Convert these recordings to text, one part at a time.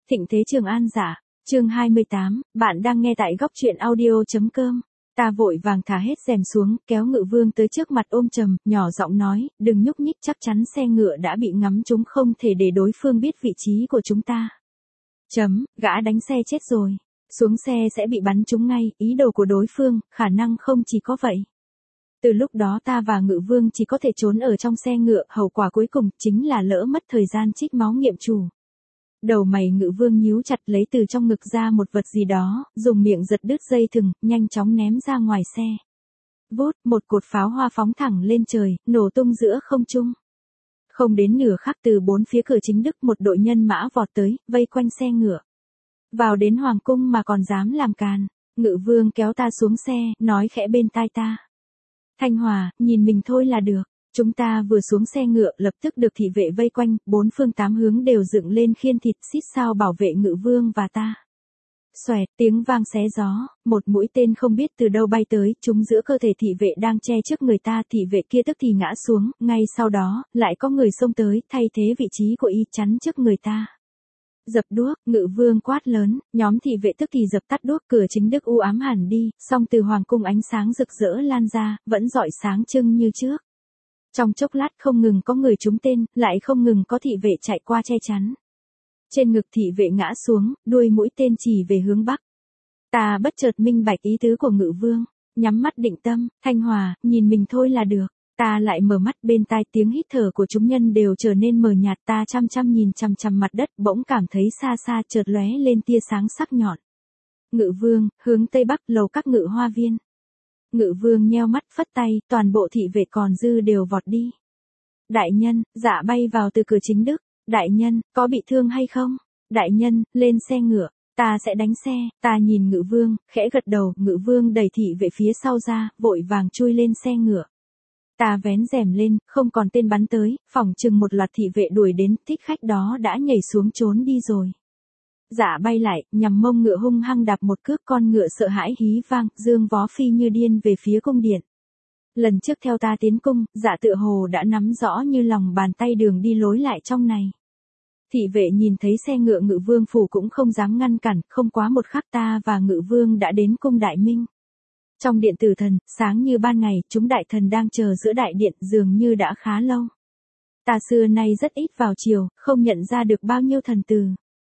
Thịnh thế Trường An giả, chương 28, bạn đang nghe tại góc truyện audio.com. Ta vội vàng thả hết rèm xuống, kéo Ngự Vương tới trước mặt ôm trầm, nhỏ giọng nói, đừng nhúc nhích, chắc chắn xe ngựa đã bị ngắm trúng, không thể để đối phương biết vị trí của chúng ta. Gã đánh xe chết rồi. Xuống xe sẽ bị bắn trúng ngay, ý đồ của đối phương, khả năng không chỉ có vậy. Từ lúc đó ta và Ngự Vương chỉ có thể trốn ở trong xe ngựa, hậu quả cuối cùng chính là lỡ mất thời gian trích máu nghiệm chủ. Đầu mày Ngự Vương nhíu chặt, lấy từ trong ngực ra một vật gì đó, dùng miệng giật đứt dây thừng, nhanh chóng ném ra ngoài xe. Vút, một cột pháo hoa phóng thẳng lên trời, nổ tung giữa không trung. Không đến nửa khắc từ bốn phía cửa chính Đức một đội nhân mã vọt tới, vây quanh xe ngựa. Vào đến hoàng cung mà còn dám làm càn. Ngự Vương kéo ta xuống xe, nói khẽ bên tai ta. Thanh Hòa, nhìn mình thôi là được. Chúng ta vừa xuống xe ngựa, lập tức được thị vệ vây quanh, bốn phương tám hướng đều dựng lên khiên thịt xít sao bảo vệ Ngự Vương và ta. Xoẹt, tiếng vang xé gió, một mũi tên không biết từ đâu bay tới, trúng giữa cơ thể thị vệ đang che trước người ta, thị vệ kia tức thì ngã xuống, ngay sau đó, lại có người xông tới, thay thế vị trí của y chắn trước người ta. Dập đuốc, Ngự Vương quát lớn, nhóm thị vệ tức thì dập tắt đuốc, cửa chính Đức u ám hẳn đi, song từ hoàng cung ánh sáng rực rỡ lan ra, vẫn rọi sáng trưng như trước. Trong chốc lát không ngừng có người trúng tên, lại không ngừng có thị vệ chạy qua che chắn. Trên ngực thị vệ ngã xuống, đuôi mũi tên chỉ về hướng bắc. Ta bất chợt minh bạch ý tứ của Ngự Vương, nhắm mắt định tâm, Thanh Hòa, nhìn mình thôi là được. Ta lại mở mắt, bên tai tiếng hít thở của chúng nhân đều trở nên mờ nhạt, ta chăm chăm nhìn chằm chằm mặt đất, bỗng cảm thấy xa xa chợt lóe lên tia sáng sắc nhọn. Ngự Vương, hướng tây bắc, lầu các Ngự Hoa Viên. Ngự Vương nheo mắt phất tay, toàn bộ thị vệ còn dư đều vọt đi. Đại nhân, Dạ bay vào từ cửa chính Đức. Đại nhân, có bị thương hay không? Đại nhân, lên xe ngựa, ta sẽ đánh xe. Ta nhìn Ngự Vương, khẽ gật đầu, Ngự Vương đẩy thị vệ phía sau ra, vội vàng chui lên xe ngựa. Ta vén rèm lên, không còn tên bắn tới, phỏng chừng một loạt thị vệ đuổi đến, thích khách đó đã nhảy xuống trốn đi rồi. Dạ bay lại, nhằm mông ngựa hung hăng đạp một cước, con ngựa sợ hãi hí vang, dương vó phi như điên về phía cung điện. Lần trước theo ta tiến cung, Dạ tựa hồ đã nắm rõ như lòng bàn tay đường đi lối lại trong này. Thị vệ nhìn thấy xe ngựa Ngự Vương phủ cũng không dám ngăn cản, không quá một khắc ta và Ngự Vương đã đến cung Đại Minh. Trong điện tử thần, sáng như ban ngày, chúng đại thần đang chờ giữa đại điện, dường như đã khá lâu. Ta xưa nay rất ít vào chiều, không nhận ra được bao nhiêu thần từ.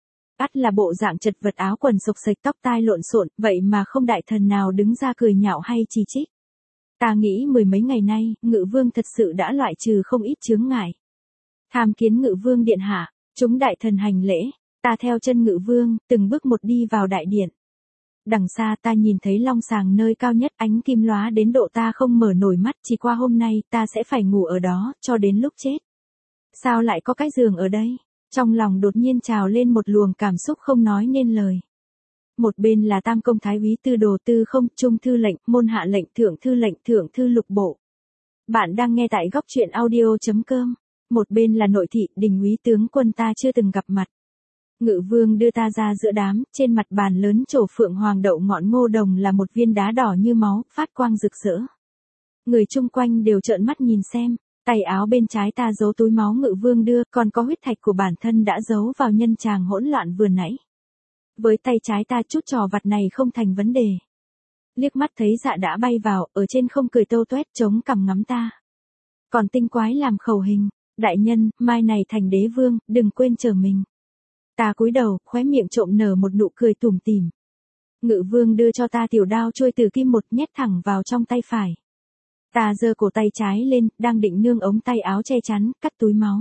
Ắt là bộ dạng chật vật, áo quần xộc xệch, tóc tai lộn xộn, vậy mà không đại thần nào đứng ra cười nhạo hay chỉ trích. Ta nghĩ mười mấy ngày nay, Ngự Vương thật sự đã loại trừ không ít chướng ngại. Tham kiến Ngự Vương điện hạ, chúng đại thần hành lễ, ta theo chân Ngự Vương, từng bước một đi vào đại điện. Đằng xa ta nhìn thấy long sàng nơi cao nhất, ánh kim lóa đến độ ta không mở nổi mắt, chỉ qua hôm nay ta sẽ phải ngủ ở đó, cho đến lúc chết. Sao lại có cái giường ở đây? Trong lòng đột nhiên trào lên một luồng cảm xúc không nói nên lời. Một bên là Tam công thái úy Tư Đồ Tư Không, trung thư lệnh, môn hạ lệnh, thượng thư lục bộ. Bạn đang nghe tại góc truyện audio.com. Một bên là nội thị, đình úy tướng quân ta chưa từng gặp mặt. Ngự Vương đưa ta ra giữa đám, trên mặt bàn lớn trổ phượng hoàng đậu ngọn ngô đồng là một viên đá đỏ như máu, phát quang rực rỡ. Người chung quanh đều trợn mắt nhìn xem, tay áo bên trái ta giấu túi máu Ngự Vương đưa, còn có huyết thạch của bản thân đã giấu vào nhân tràng hỗn loạn vừa nãy. Với tay trái ta chút trò vặt này không thành vấn đề. Liếc mắt thấy Dạ đã bay vào, ở trên không cười tâu toét, chống cằm ngắm ta. Còn tinh quái làm khẩu hình, đại nhân, mai này thành đế vương, đừng quên chờ mình. Ta cúi đầu, khóe miệng trộm nở một nụ cười tủm tỉm. Ngự Vương đưa cho ta tiểu đao trôi từ kim một, nhét thẳng vào trong tay phải. Ta giơ cổ tay trái lên, đang định nương ống tay áo che chắn, cắt túi máu.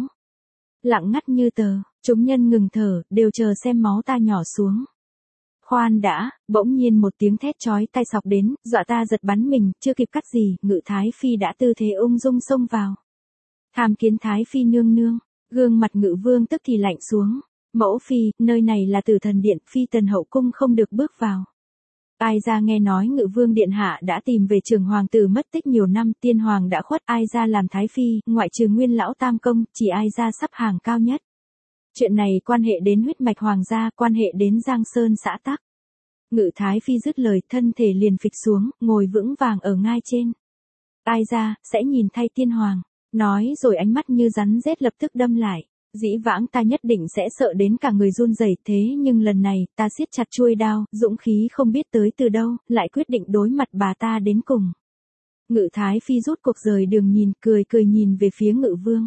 Lặng ngắt như tờ, chúng nhân ngừng thở, đều chờ xem máu ta nhỏ xuống. Khoan đã, bỗng nhiên một tiếng thét chói tai xộc đến, dọa ta giật bắn mình, chưa kịp cắt gì, Ngự Thái Phi đã tư thế ung dung xông vào. Tham kiến Thái Phi nương nương, gương mặt Ngự Vương tức thì lạnh xuống. Mẫu phi, nơi này là Tử Thần điện, phi tần hậu cung không được bước vào. Ai ra nghe nói Ngự Vương điện hạ đã tìm về Trường hoàng tử mất tích nhiều năm, tiên hoàng đã khuất, ai ra làm thái phi, ngoại trừ Nguyên lão Tam công, chỉ ai ra sắp hàng cao nhất. Chuyện này quan hệ đến huyết mạch hoàng gia, quan hệ đến Giang Sơn xã tắc. Ngự Thái Phi dứt lời, thân thể liền phịch xuống, ngồi vững vàng ở ngai trên. Ai ra, sẽ nhìn thay tiên hoàng, nói rồi ánh mắt như rắn rết lập tức đâm lại. Dĩ vãng ta nhất định sẽ sợ đến cả người run rẩy, thế nhưng lần này, ta siết chặt chuôi đao, dũng khí không biết tới từ đâu, lại quyết định đối mặt bà ta đến cùng. Ngự Thái Phi rút cuộc rời đường nhìn, cười cười nhìn về phía Ngự Vương.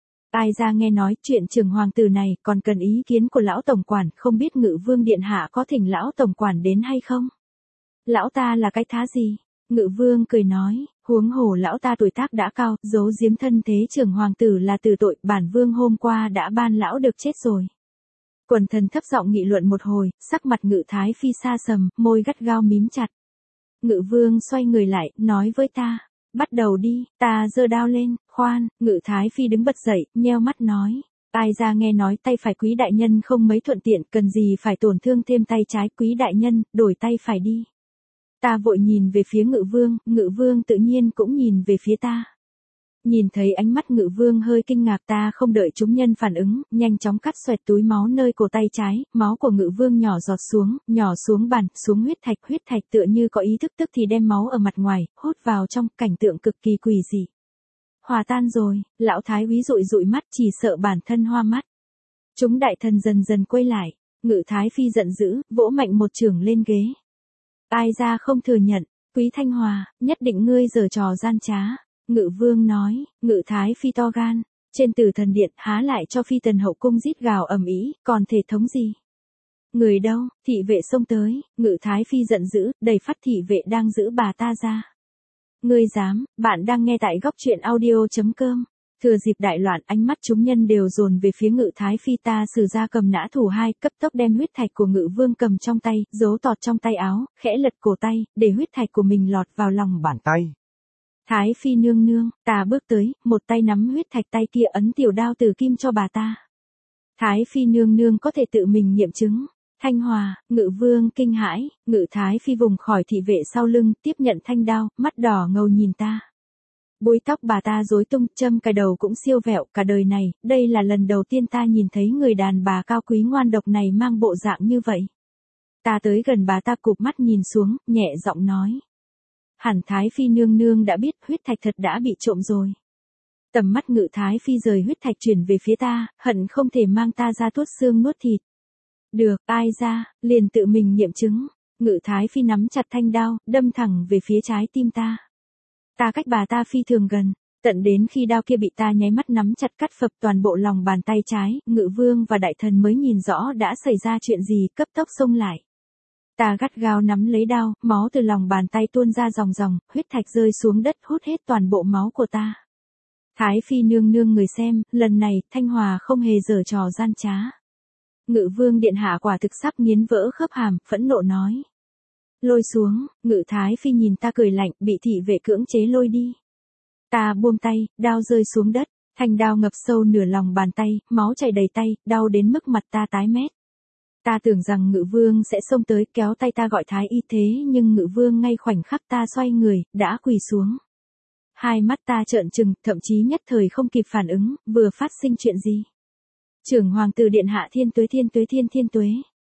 Ai ra nghe nói chuyện Trường hoàng tử này còn cần ý kiến của lão tổng quản, không biết Ngự Vương điện hạ có thỉnh lão tổng quản đến hay không? Lão ta là cái thá gì? Ngự Vương cười nói, huống hồ lão ta tuổi tác đã cao, giấu giếm thân thế Trường hoàng tử là tử tội, bản vương hôm qua đã ban lão được chết rồi. Quần thần thấp giọng nghị luận một hồi, sắc mặt Ngự Thái Phi xa sầm, môi gắt gao mím chặt. Ngự Vương xoay người lại, nói với ta, bắt đầu đi, ta giơ đao lên, khoan, Ngự Thái Phi đứng bật dậy, nheo mắt nói. Ai ra nghe nói tay phải quý đại nhân không mấy thuận tiện, cần gì phải tổn thương thêm tay trái, quý đại nhân, đổi tay phải đi. Ta vội nhìn về phía Ngự Vương tự nhiên cũng nhìn về phía ta. Nhìn thấy ánh mắt Ngự Vương hơi kinh ngạc, ta không đợi chúng nhân phản ứng, nhanh chóng cắt xoẹt túi máu nơi cổ tay trái, máu của Ngự Vương nhỏ xuống bàn, xuống huyết thạch tựa như có ý thức tức thì đem máu ở mặt ngoài, hút vào trong, cảnh tượng cực kỳ quỷ dị. Hòa tan rồi, lão thái úy dụi mắt, chỉ sợ bản thân hoa mắt. Chúng đại thần dần dần quay lại, Ngự Thái Phi giận dữ, vỗ mạnh một chưởng lên ghế. Ai ra không thừa nhận, Quý Thanh Hòa, nhất định ngươi giở trò gian trá. Ngự Vương nói, Ngự Thái Phi to gan, trên Tử Thần Điện há lại cho phi tần hậu cung rít gào ầm ĩ, còn thể thống gì? Người đâu? Thị vệ xông tới, Ngự Thái Phi giận dữ, đẩy phát thị vệ đang giữ bà ta ra. Ngươi dám? Bạn đang nghe tại góc truyện audio.com. Thừa dịp đại loạn, ánh mắt chúng nhân đều dồn về phía Ngự Thái Phi, ta sử ra cầm nã thủ hai, cấp tốc đem huyết thạch của Ngự Vương cầm trong tay, giấu tọt trong tay áo, khẽ lật cổ tay, để huyết thạch của mình lọt vào lòng bàn tay. Thái Phi nương nương, ta bước tới, một tay nắm huyết thạch, tay kia ấn tiểu đao tử kim cho bà ta. Thái Phi nương nương có thể tự mình nghiệm chứng. Thanh Hòa, Ngự Vương kinh hãi, Ngự Thái Phi vùng khỏi thị vệ sau lưng, tiếp nhận thanh đao, mắt đỏ ngầu nhìn ta. Búi tóc bà ta rối tung, châm cài đầu cũng siêu vẹo, cả đời này, đây là lần đầu tiên ta nhìn thấy người đàn bà cao quý ngoan độc này mang bộ dạng như vậy. Ta tới gần bà ta, cụp mắt nhìn xuống, nhẹ giọng nói. Hẳn Thái Phi nương nương đã biết huyết thạch thật đã bị trộm rồi. Tầm mắt Ngự Thái Phi rời huyết thạch chuyển về phía ta, hận không thể mang ta ra tuốt xương nuốt thịt. Được, ai ra, liền tự mình nghiệm chứng. Ngự Thái Phi nắm chặt thanh đao, đâm thẳng về phía trái tim ta. Ta cách bà ta phi thường gần, tận đến khi đao kia bị ta nháy mắt nắm chặt cắt phập toàn bộ lòng bàn tay trái, Ngự Vương và đại thần mới nhìn rõ đã xảy ra chuyện gì, cấp tốc xông lại. Ta gắt gao nắm lấy đao, máu từ lòng bàn tay tuôn ra ròng ròng, huyết thạch rơi xuống đất hút hết toàn bộ máu của ta. Thái Phi nương nương người xem, lần này, Thanh Hòa không hề giở trò gian trá. Ngự Vương điện hạ quả thực sắp nghiến vỡ khớp hàm, phẫn nộ nói. Lôi xuống, Ngự Thái Phi nhìn ta cười lạnh, bị thị vệ cưỡng chế lôi đi. Ta buông tay, đao rơi xuống đất, thanh đao ngập sâu nửa lòng bàn tay, máu chảy đầy tay, đau đến mức mặt ta tái mét. Ta tưởng rằng Ngự Vương sẽ xông tới kéo tay ta gọi thái y, thế nhưng Ngự Vương ngay khoảnh khắc ta xoay người, đã quỳ xuống. Hai mắt ta trợn trừng, thậm chí nhất thời không kịp phản ứng, vừa phát sinh chuyện gì. Trưởng hoàng tử điện hạ thiên tuế.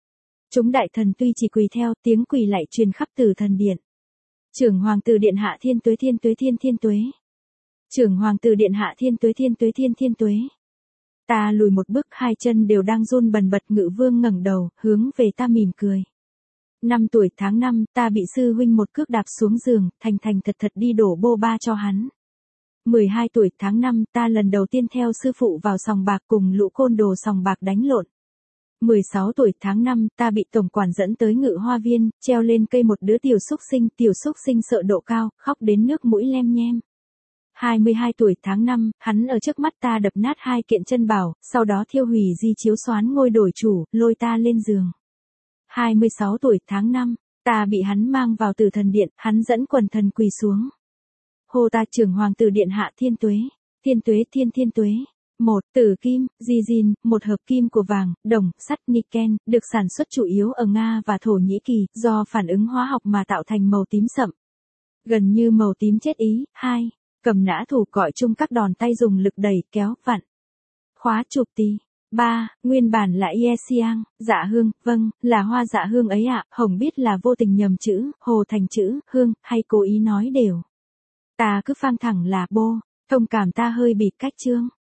Chúng đại thần tuy chỉ quỳ theo, tiếng quỳ lại truyền khắp Tử Thần Điện. Trưởng hoàng tử điện hạ thiên tuế. Trưởng hoàng tử điện hạ thiên tuế. Ta lùi một bước, hai chân đều đang run bần bật. Ngự Vương ngẩng đầu, hướng về ta mỉm cười. 5 tuổi tháng 5, ta bị sư huynh một cước đạp xuống giường, thành thật đi đổ bô ba cho hắn. 12 tuổi tháng 5, ta lần đầu tiên theo sư phụ vào sòng bạc cùng lũ côn đồ sòng bạc đánh lộn. 16 tuổi tháng 5, ta bị tổng quản dẫn tới Ngự Hoa Viên, treo lên cây một đứa tiểu xúc sinh sợ độ cao, khóc đến nước mũi lem nhem. 22 tuổi tháng 5, hắn ở trước mắt ta đập nát 2 kiện chân bảo, sau đó thiêu hủy di chiếu xoán ngôi đổi chủ, lôi ta lên giường. 26 tuổi tháng 5, ta bị hắn mang vào Tử Thần Điện, hắn dẫn quần thần quỳ xuống. Hô ta trưởng hoàng tử điện hạ thiên tuế. Một, tử kim, Zizin, một hợp kim của vàng, đồng, sắt, niken, được sản xuất chủ yếu ở Nga và Thổ Nhĩ Kỳ, do phản ứng hóa học mà tạo thành màu tím sậm. Gần như màu tím chết ý. 2. Cầm nã thủ, gọi chung các đòn tay dùng lực đẩy, kéo, vặn. Khóa chụp tì. 3. Nguyên bản là Ye Xiang, dạ hương, vâng, là hoa dạ hương ấy ạ, Hồng biết là vô tình nhầm chữ, hồ thành chữ, hương, hay cố ý nói đều. Ta cứ phang thẳng là bô, thông cảm ta hơi bị cách chương.